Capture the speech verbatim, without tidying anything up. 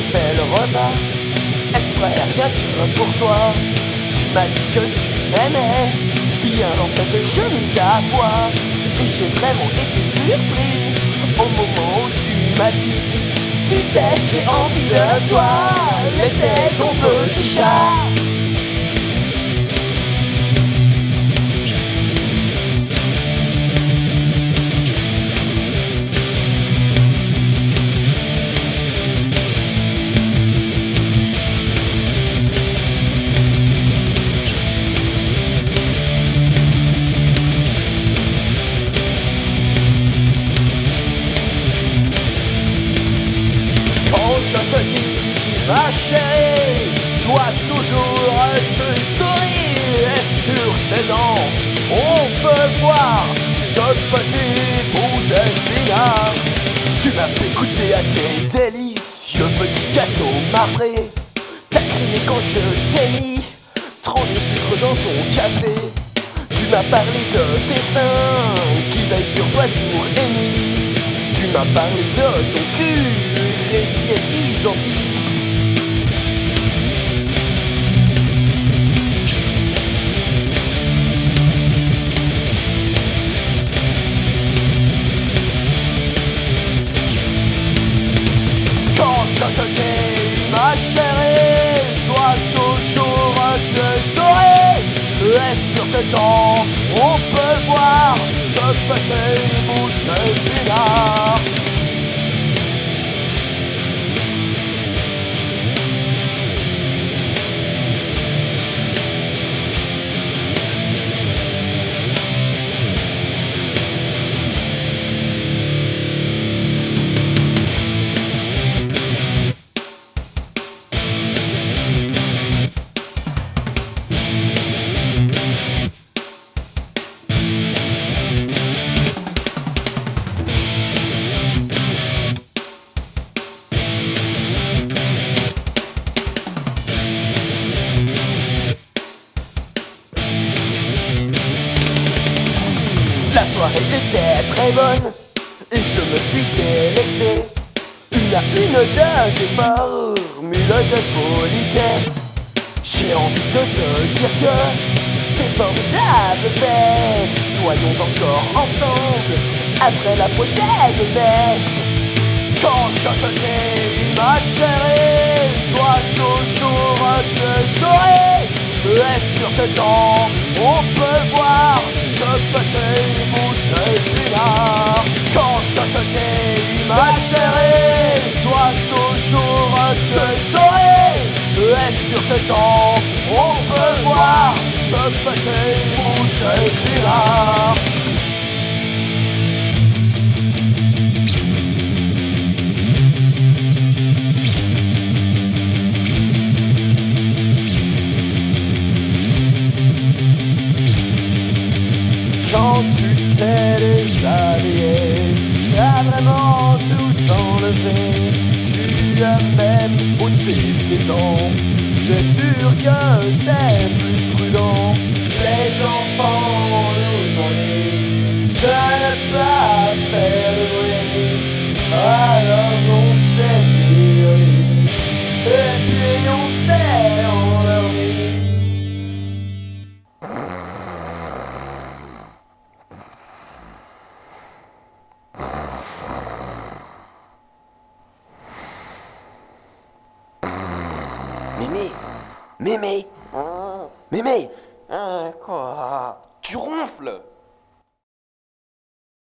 fait le repas exprès rien que pour toi. Tu m'as dit que tu m'aimais bien dans cette chemise à pois, et j'ai vraiment été surpris au moment où tu m'as dit: tu sais, j'ai envie de toi, l'été ton petit chat. Ma chérie, dois toujours te sourire, et sur tes dents, on peut voir ce petit bout d'épinard. Tu m'as fait goûter à tes délicieux petits gâteaux marbrés. T'as crié quand je t'ai mis trop de sucre dans ton café. Tu m'as parlé de tes seins qui veillent sur toi jour et nuit. Tu m'as parlé de ton cul et qui est si gentil. Ma chérie, toi toujours te sourire, et sur tes dents, on peut voir ce petit bout d'épinard. La soirée était très bonne et je me suis délecté. Une à une de tes formules de politesse. J'ai envie de te dire que t'es formidable baisse. Soyons encore ensemble après la prochaine messe. Quand je te dis ma chérie, toi toujours te sourire, et sur tes dents, on peut voir ce petit bout d'épinard. Quand je te dis ma chérie, toi toujours te sourire, et sur tes dents, on peut voir ce petit bout d'épinard. Quand tu t'es déshabillé, tu as vraiment tout enlevé. Tu as même ôté tes dents. C'est sûr que c'est plus prudent. Les enfants nous ennuient de ne pas faire de bruit. Alors on s'est mis et puis on s'est endormi. Mémé, Mémé, Mémé, Euh, quoi? tu ronfles.